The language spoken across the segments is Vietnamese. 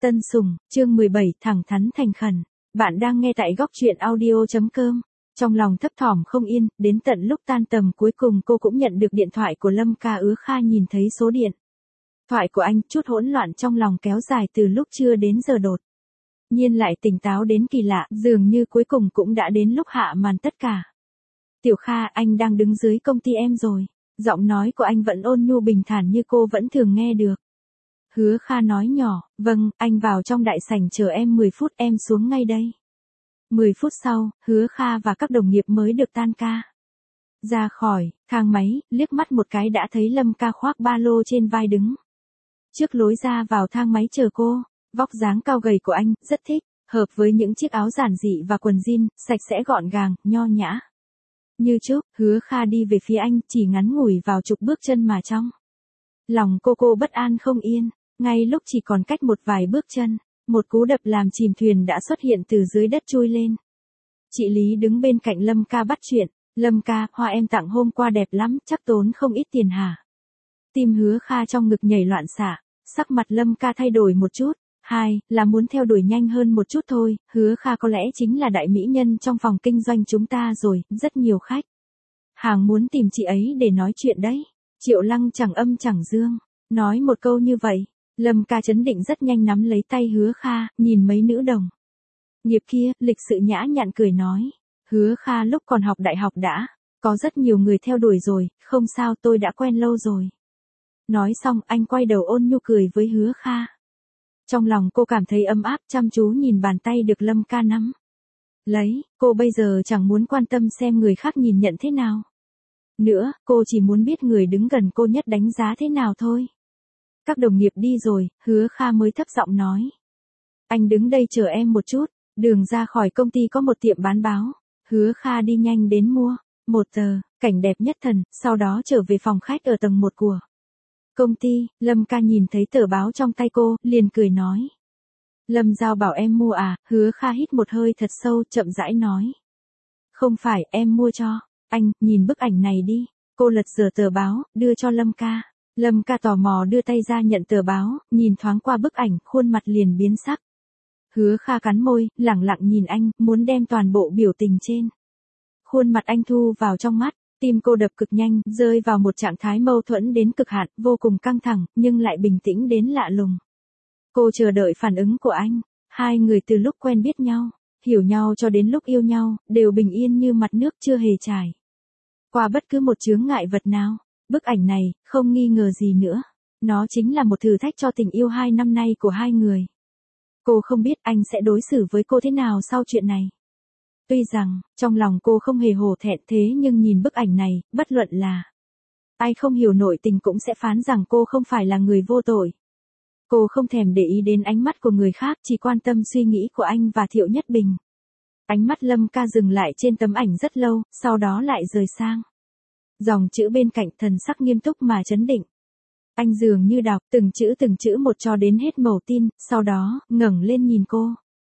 Tân Sùng, chương 17, thẳng thắn thành khẩn. Bạn đang nghe tại góc truyện audio.com. Trong lòng thấp thỏm không yên, đến tận lúc tan tầm cuối cùng cô cũng nhận được điện thoại của Lâm Ca Ứa Kha, nhìn thấy số điện thoại của anh, chút hỗn loạn trong lòng kéo dài từ lúc trưa đến giờ đột nhiên lại tỉnh táo đến kỳ lạ, dường như cuối cùng cũng đã đến lúc hạ màn tất cả. Tiểu Kha, anh đang đứng dưới công ty em rồi. Giọng nói của anh vẫn ôn nhu bình thản như cô vẫn thường nghe được. Hứa Kha nói nhỏ, vâng, anh vào trong đại sảnh chờ em 10 phút, em xuống ngay đây. 10 phút sau, Hứa Kha và các đồng nghiệp mới được tan ca. Ra khỏi thang máy, liếc mắt một cái đã thấy Lâm Ca khoác ba lô trên vai đứng trước lối ra vào thang máy chờ cô. Vóc dáng cao gầy của anh, rất thích, hợp với những chiếc áo giản dị và quần jean, sạch sẽ gọn gàng, nho nhã. Như trước, Hứa Kha đi về phía anh, chỉ ngắn ngủi vào chục bước chân mà trong lòng cô bất an không yên. Ngay lúc chỉ còn cách một vài bước chân, một cú đập làm chìm thuyền đã xuất hiện từ dưới đất trôi lên. Chị Lý đứng bên cạnh Lâm Ca bắt chuyện. Lâm Ca, hoa em tặng hôm qua đẹp lắm, chắc tốn không ít tiền hả? Tim Hứa Kha trong ngực nhảy loạn xạ, sắc mặt Lâm Ca thay đổi một chút. Hai, là muốn theo đuổi nhanh hơn một chút thôi. Hứa Kha có lẽ chính là đại mỹ nhân trong phòng kinh doanh chúng ta rồi, rất nhiều khách hàng muốn tìm chị ấy để nói chuyện đấy. Triệu Lăng chẳng âm chẳng dương nói một câu như vậy. Lâm Ca chấn định rất nhanh nắm lấy tay Hứa Kha, nhìn mấy nữ đồng nghiệp kia, lịch sự nhã nhặn cười nói. Hứa Kha lúc còn học đại học đã có rất nhiều người theo đuổi rồi, không sao, tôi đã quen lâu rồi. Nói xong, anh quay đầu ôn nhu cười với Hứa Kha. Trong lòng cô cảm thấy ấm áp, chăm chú nhìn bàn tay được Lâm Ca nắm lấy. Cô bây giờ chẳng muốn quan tâm xem người khác nhìn nhận thế nào nữa, cô chỉ muốn biết người đứng gần cô nhất đánh giá thế nào thôi. Các đồng nghiệp đi rồi, Hứa Kha mới thấp giọng nói. Anh đứng đây chờ em một chút. Đường ra khỏi công ty có một tiệm bán báo. Hứa Kha đi nhanh đến mua một tờ cảnh đẹp nhất thần, sau đó trở về phòng khách ở tầng 1 của công ty. Lâm Ca nhìn thấy tờ báo trong tay cô, liền cười nói. Lâm Giao bảo em mua à? Hứa Kha hít một hơi thật sâu, chậm rãi nói. Không phải, em mua cho anh, nhìn bức ảnh này đi. Cô lật dở tờ báo, đưa cho Lâm Ca. Lâm Ca tò mò đưa tay ra nhận tờ báo, nhìn thoáng qua bức ảnh, khuôn mặt liền biến sắc. Hứa Kha cắn môi, lẳng lặng nhìn anh, muốn đem toàn bộ biểu tình trên khuôn mặt anh thu vào trong mắt. Tim cô đập cực nhanh, rơi vào một trạng thái mâu thuẫn đến cực hạn, vô cùng căng thẳng, nhưng lại bình tĩnh đến lạ lùng. Cô chờ đợi phản ứng của anh. Hai người từ lúc quen biết nhau, hiểu nhau cho đến lúc yêu nhau, đều bình yên như mặt nước, chưa hề trải qua bất cứ một chướng ngại vật nào. Bức ảnh này, không nghi ngờ gì nữa, nó chính là một thử thách cho tình yêu 2 năm nay của hai người. Cô không biết anh sẽ đối xử với cô thế nào sau chuyện này. Tuy rằng, trong lòng cô không hề hổ thẹn, thế nhưng nhìn bức ảnh này, bất luận là ai không hiểu nội tình cũng sẽ phán rằng cô không phải là người vô tội. Cô không thèm để ý đến ánh mắt của người khác, chỉ quan tâm suy nghĩ của anh và Thiệu Nhất Bình. Ánh mắt Lâm Ca dừng lại trên tấm ảnh rất lâu, sau đó lại rời sang dòng chữ bên cạnh, thần sắc nghiêm túc mà trấn định. Anh dường như đọc từng chữ một cho đến hết mẩu tin, sau đó, ngẩng lên nhìn cô.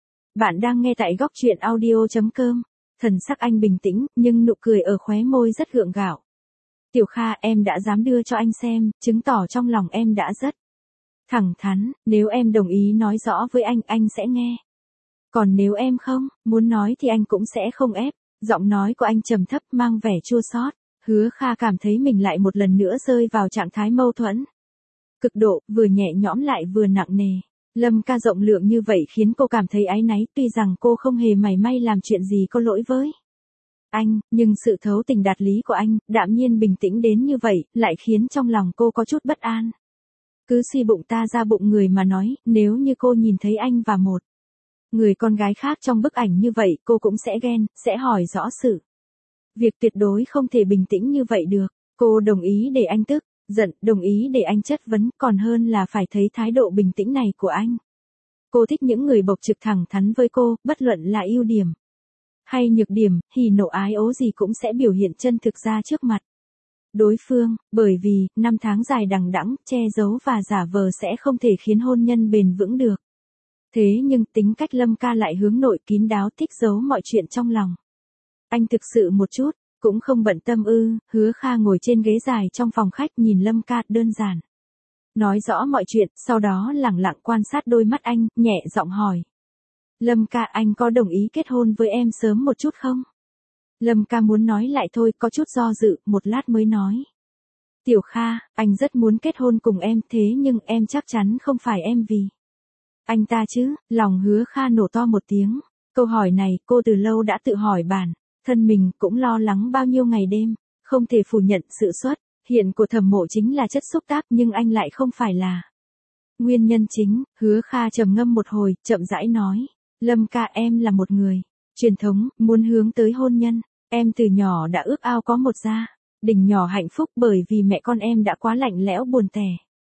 Bạn đang nghe tại góc truyện audio.com. Thần sắc anh bình tĩnh, nhưng nụ cười ở khóe môi rất gượng gạo. Tiểu Kha, em đã dám đưa cho anh xem, chứng tỏ trong lòng em đã rất thẳng thắn. Nếu em đồng ý nói rõ với anh sẽ nghe. Còn nếu em không muốn nói thì anh cũng sẽ không ép. Giọng nói của anh trầm thấp, mang vẻ chua xót. Hứa Kha cảm thấy mình lại một lần nữa rơi vào trạng thái mâu thuẫn cực độ, vừa nhẹ nhõm lại vừa nặng nề. Lâm Ca rộng lượng như vậy khiến cô cảm thấy áy náy, tuy rằng cô không hề mảy may làm chuyện gì có lỗi với anh, nhưng sự thấu tình đạt lý của anh, đạm nhiên bình tĩnh đến như vậy, lại khiến trong lòng cô có chút bất an. Cứ suy bụng ta ra bụng người mà nói, nếu như cô nhìn thấy anh và một người con gái khác trong bức ảnh như vậy, cô cũng sẽ ghen, sẽ hỏi rõ sự việc, tuyệt đối không thể bình tĩnh như vậy được. Cô đồng ý để anh tức giận, đồng ý để anh chất vấn, còn hơn là phải thấy thái độ bình tĩnh này của anh. Cô thích những người bộc trực thẳng thắn với cô, bất luận là ưu điểm hay nhược điểm, hỉ nộ ái ố gì cũng sẽ biểu hiện chân thực ra trước mặt đối phương, bởi vì, năm tháng dài đằng đẵng, che giấu và giả vờ sẽ không thể khiến hôn nhân bền vững được. Thế nhưng tính cách Lâm Ca lại hướng nội, kín đáo, thích giấu mọi chuyện trong lòng. Anh thực sự một chút cũng không bận tâm ư? Hứa Kha ngồi trên ghế dài trong phòng khách, nhìn Lâm Ca, đơn giản nói rõ mọi chuyện, sau đó lẳng lặng quan sát đôi mắt anh, nhẹ giọng hỏi. Lâm ca, anh có đồng ý kết hôn với em sớm một chút không? Lâm ca muốn nói lại thôi, có chút do dự, một lát mới nói. Tiểu Kha, anh rất muốn kết hôn cùng em, thế nhưng em chắc chắn không phải em vì anh ta chứ. Lòng Hứa Kha nổ to một tiếng. Câu hỏi này cô từ lâu đã tự hỏi bản thân mình, cũng lo lắng bao nhiêu ngày đêm. Không thể phủ nhận sự xuất hiện của Thẩm Mộ chính là chất xúc tác, nhưng anh lại không phải là nguyên nhân chính. Hứa Kha trầm ngâm một hồi, chậm rãi nói. Lâm ca, em là một người truyền thống, muốn hướng tới hôn nhân. Em từ nhỏ đã ước ao có một gia đình nhỏ hạnh phúc, bởi vì mẹ con em đã quá lạnh lẽo buồn tẻ.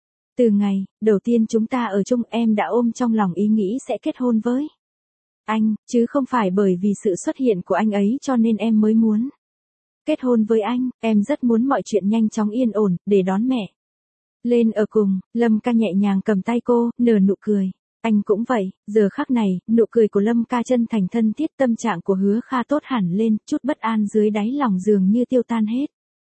Từ ngày đầu tiên chúng ta ở chung, em đã ôm trong lòng ý nghĩ sẽ kết hôn với anh, chứ không phải bởi vì sự xuất hiện của anh ấy cho nên em mới muốn kết hôn với anh. Em rất muốn mọi chuyện nhanh chóng yên ổn, để đón mẹ lên ở cùng. Lâm ca nhẹ nhàng cầm tay cô, nở nụ cười. Anh cũng vậy. Giờ khắc này, nụ cười của Lâm ca chân thành thân thiết, tâm trạng của Hứa Kha tốt hẳn lên, chút bất an dưới đáy lòng dường như tiêu tan hết.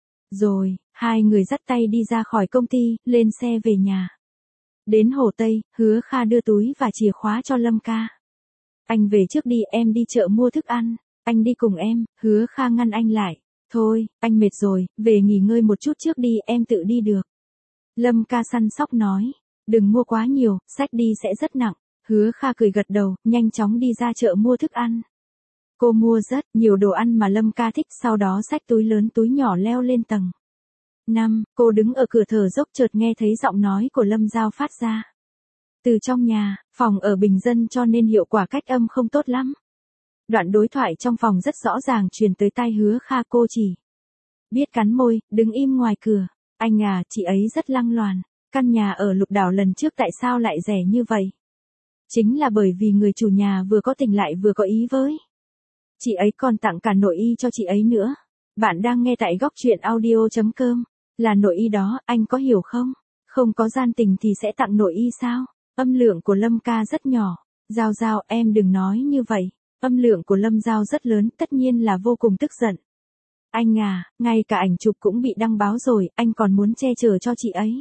Rồi, hai người dắt tay đi ra khỏi công ty, lên xe về nhà. Đến Hồ Tây, Hứa Kha đưa túi và chìa khóa cho Lâm ca. Anh về trước đi, em đi chợ mua thức ăn. Anh đi cùng em. Hứa Kha ngăn anh lại. Thôi, anh mệt rồi, về nghỉ ngơi một chút trước đi, em tự đi được. Lâm ca săn sóc nói. Đừng mua quá nhiều, xách đi sẽ rất nặng. Hứa Kha cười gật đầu, nhanh chóng đi ra chợ mua thức ăn. Cô mua rất nhiều đồ ăn mà Lâm ca thích, sau đó xách túi lớn túi nhỏ leo lên tầng 5. Cô đứng ở cửa thở dốc, chợt nghe thấy giọng nói của Lâm Giao phát ra từ trong nhà. Phòng ở bình dân cho nên hiệu quả cách âm không tốt lắm. Đoạn đối thoại trong phòng rất rõ ràng truyền tới tai Hứa Kha, cô chỉ biết cắn môi, đứng im ngoài cửa. Anh à, chị ấy rất lăng loàn. Căn nhà ở Lục Đảo lần trước tại sao lại rẻ như vậy? Chính là bởi vì người chủ nhà vừa có tình lại vừa có ý với chị ấy, còn tặng cả nội y cho chị ấy nữa. Bạn đang nghe tại góc truyện audio.com. Là nội y đó, anh có hiểu không? Không có gian tình thì sẽ tặng nội y sao? Âm lượng của Lâm ca rất nhỏ. Giao Giao, em đừng nói như vậy. Âm lượng của Lâm Giao rất lớn, tất nhiên là vô cùng tức giận. Anh à, ngay cả ảnh chụp cũng bị đăng báo rồi, anh còn muốn che chở cho chị ấy.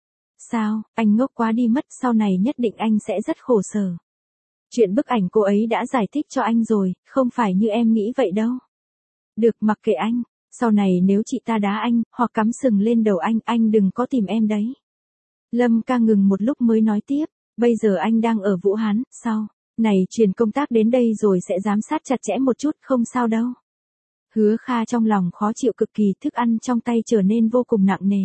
Sao, anh ngốc quá đi mất, sau này nhất định anh sẽ rất khổ sở. Chuyện bức ảnh cô ấy đã giải thích cho anh rồi, không phải như em nghĩ vậy đâu. Được, mặc kệ anh, sau này nếu chị ta đá anh, hoặc cắm sừng lên đầu anh đừng có tìm em đấy. Lâm ca ngừng một lúc mới nói tiếp, bây giờ anh đang ở Vũ Hán, sau này truyền công tác đến đây rồi sẽ giám sát chặt chẽ một chút, không sao đâu. Hứa Kha trong lòng khó chịu cực kỳ, thức ăn trong tay trở nên vô cùng nặng nề.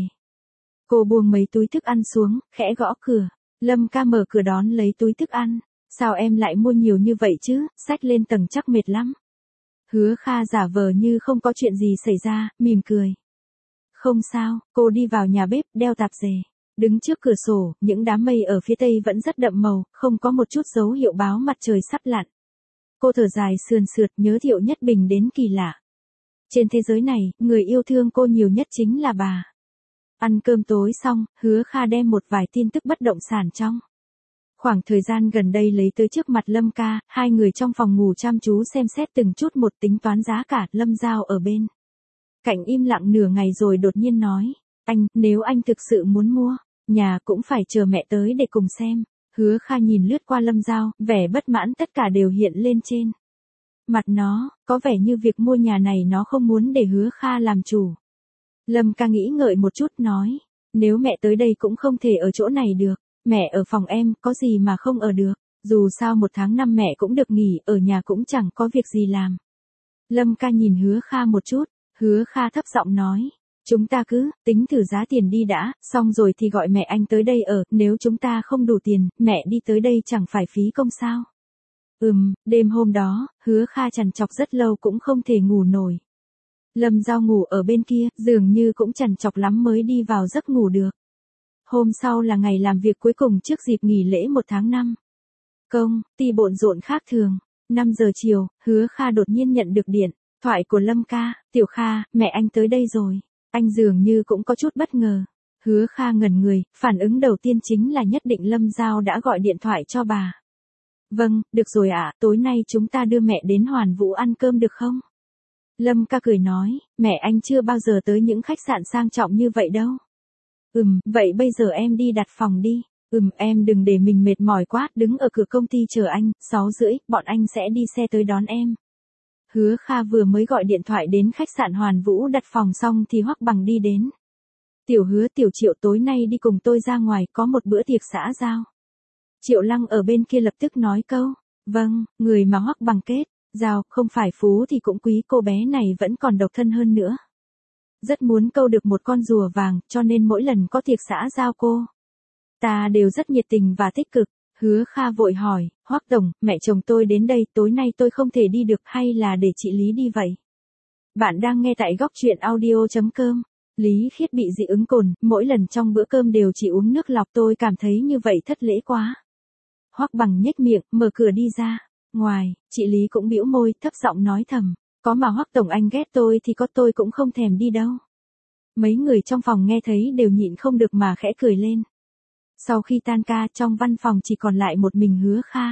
Cô buông mấy túi thức ăn xuống, khẽ gõ cửa. Lâm ca mở cửa đón lấy túi thức ăn. Sao em lại mua nhiều như vậy chứ, xách lên tầng chắc mệt lắm. Hứa Kha giả vờ như không có chuyện gì xảy ra, mỉm cười. Không sao, cô đi vào nhà bếp, đeo tạp dề. Đứng trước cửa sổ, những đám mây ở phía tây vẫn rất đậm màu, không có một chút dấu hiệu báo mặt trời sắp lặn. Cô thở dài sườn sượt, nhớ Thiệu Nhất Bình đến kỳ lạ. Trên thế giới này, người yêu thương cô nhiều nhất chính là bà. Ăn cơm tối xong, Hứa Kha đem một vài tin tức bất động sản trong khoảng thời gian gần đây lấy tới trước mặt Lâm ca. Hai người trong phòng ngủ chăm chú xem xét từng chút một, tính toán giá cả. Lâm Giao ở bên cạnh im lặng nửa ngày rồi đột nhiên nói. Anh, nếu anh thực sự muốn mua nhà cũng phải chờ mẹ tới để cùng xem. Hứa Kha nhìn lướt qua Lâm Giao, vẻ bất mãn tất cả đều hiện lên trên mặt nó, có vẻ như việc mua nhà này nó không muốn để Hứa Kha làm chủ. Lâm ca nghĩ ngợi một chút nói, nếu mẹ tới đây cũng không thể ở chỗ này được, mẹ ở phòng em, có gì mà không ở được, dù sao 1 tháng 5 mẹ cũng được nghỉ, ở nhà cũng chẳng có việc gì làm. Lâm ca nhìn Hứa Kha một chút, Hứa Kha thấp giọng nói, chúng ta cứ tính thử giá tiền đi đã, xong rồi thì gọi mẹ anh tới đây ở, nếu chúng ta không đủ tiền, mẹ đi tới đây chẳng phải phí công sao. Đêm hôm đó, Hứa Kha trằn trọc rất lâu cũng không thể ngủ nổi. Lâm Giao ngủ ở bên kia, dường như cũng trằn trọc lắm mới đi vào giấc ngủ được. Hôm sau là ngày làm việc cuối cùng trước dịp nghỉ lễ 1 tháng 5. Công ty bộn rộn khác thường. 5 giờ chiều, Hứa Kha đột nhiên nhận được điện thoại của Lâm ca. Tiểu Kha, mẹ anh tới đây rồi. Anh dường như cũng có chút bất ngờ. Hứa Kha ngẩn người, phản ứng đầu tiên chính là nhất định Lâm Giao đã gọi điện thoại cho bà. Vâng, được rồi ạ, tối nay chúng ta đưa mẹ đến Hoàn Vũ ăn cơm được không? Lâm ca cười nói, mẹ anh chưa bao giờ tới những khách sạn sang trọng như vậy đâu. Vậy bây giờ em đi đặt phòng đi. Em đừng để mình mệt mỏi quá, đứng ở cửa công ty chờ anh, 6:30, bọn anh sẽ đi xe tới đón em. Hứa Kha vừa mới gọi điện thoại đến khách sạn Hoàn Vũ đặt phòng xong thì Hoắc Bằng đi đến. Tiểu Hứa, Tiểu Triệu, tối nay đi cùng tôi ra ngoài, có một bữa tiệc xã giao. Triệu Lăng ở bên kia lập tức nói câu, vâng, người mà Hoắc Bằng kết giao, không phải phú thì cũng quý, cô bé này vẫn còn độc thân hơn nữa. Rất muốn câu được một con rùa vàng, cho nên mỗi lần có tiệc xã giao cô ta đều rất nhiệt tình và tích cực. Hứa Kha vội hỏi, Hoắc tổng, mẹ chồng tôi đến đây, tối nay tôi không thể đi được, hay là để chị Lý đi vậy? Bạn đang nghe tại góc truyện audio.com. Lý Khiết bị dị ứng cồn, mỗi lần trong bữa cơm đều chỉ uống nước lọc, tôi cảm thấy như vậy thất lễ quá. Hoắc Bằng nhếch miệng, mở cửa đi ra. Ngoài, chị Lý cũng bĩu môi, thấp giọng nói thầm, có mà Hoắc tổng anh ghét tôi thì có tôi cũng không thèm đi đâu. Mấy người trong phòng nghe thấy đều nhịn không được mà khẽ cười lên. Sau khi tan ca, trong văn phòng chỉ còn lại một mình Hứa Kha.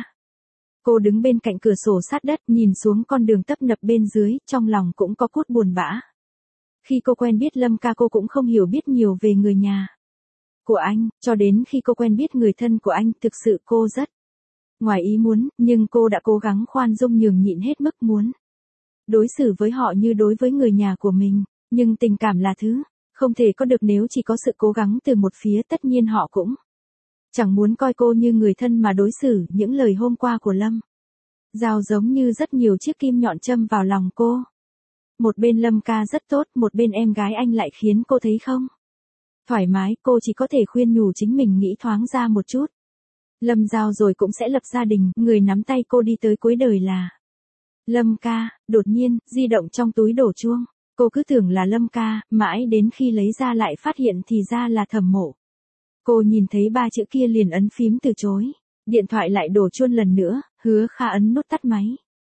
Cô đứng bên cạnh cửa sổ sát đất, nhìn xuống con đường tấp nập bên dưới, trong lòng cũng có chút buồn bã. Khi cô quen biết Lâm ca, cô cũng không hiểu biết nhiều về người nhà của anh, cho đến khi cô quen biết người thân của anh, thực sự cô rất ngoài ý muốn, nhưng cô đã cố gắng khoan dung nhường nhịn hết mức muốn đối xử với họ như đối với người nhà của mình. Nhưng tình cảm là thứ không thể có được nếu chỉ có sự cố gắng từ một phía, tất nhiên họ cũng chẳng muốn coi cô như người thân mà đối xử. Những lời hôm qua của Lâm Giao giống như rất nhiều chiếc kim nhọn châm vào lòng cô. Một bên Lâm ca rất tốt, một bên em gái anh lại khiến cô thấy không thoải mái, cô chỉ có thể khuyên nhủ chính mình nghĩ thoáng ra một chút. Lâm Giao rồi cũng sẽ lập gia đình, người nắm tay cô đi tới cuối đời là Lâm ca. Đột nhiên, di động trong túi đổ chuông. Cô cứ tưởng là Lâm ca, mãi đến khi lấy ra lại phát hiện thì ra là Thẩm Mộ. Cô nhìn thấy 3 chữ kia liền ấn phím từ chối. Điện thoại lại đổ chuông lần nữa, Hứa Kha ấn nút tắt máy.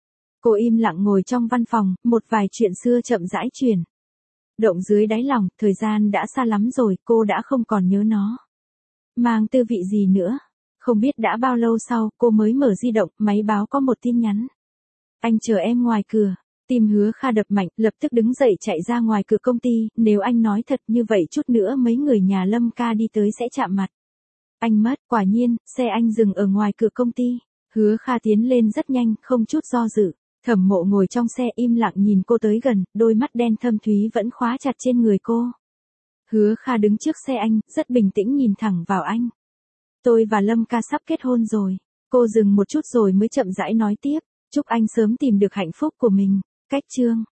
Cô im lặng ngồi trong văn phòng, một vài chuyện xưa chậm rãi chuyển động dưới đáy lòng, thời gian đã xa lắm rồi, cô đã không còn nhớ nó mang tư vị gì nữa. Không biết đã bao lâu sau, cô mới mở di động, máy báo có một tin nhắn. Anh chờ em ngoài cửa. Tim Hứa Kha đập mạnh, lập tức đứng dậy chạy ra ngoài cửa công ty. Nếu anh nói thật như vậy, chút nữa mấy người nhà Lâm ca đi tới sẽ chạm mặt anh mất. Quả nhiên, xe anh dừng ở ngoài cửa công ty. Hứa Kha tiến lên rất nhanh, không chút do dự. Thẩm Mộ ngồi trong xe im lặng nhìn cô tới gần, đôi mắt đen thâm thúy vẫn khóa chặt trên người cô. Hứa Kha đứng trước xe anh, rất bình tĩnh nhìn thẳng vào anh. Tôi và Lâm ca sắp kết hôn rồi. Cô dừng một chút rồi mới chậm rãi nói tiếp. Chúc anh sớm tìm được hạnh phúc của mình. Cách chương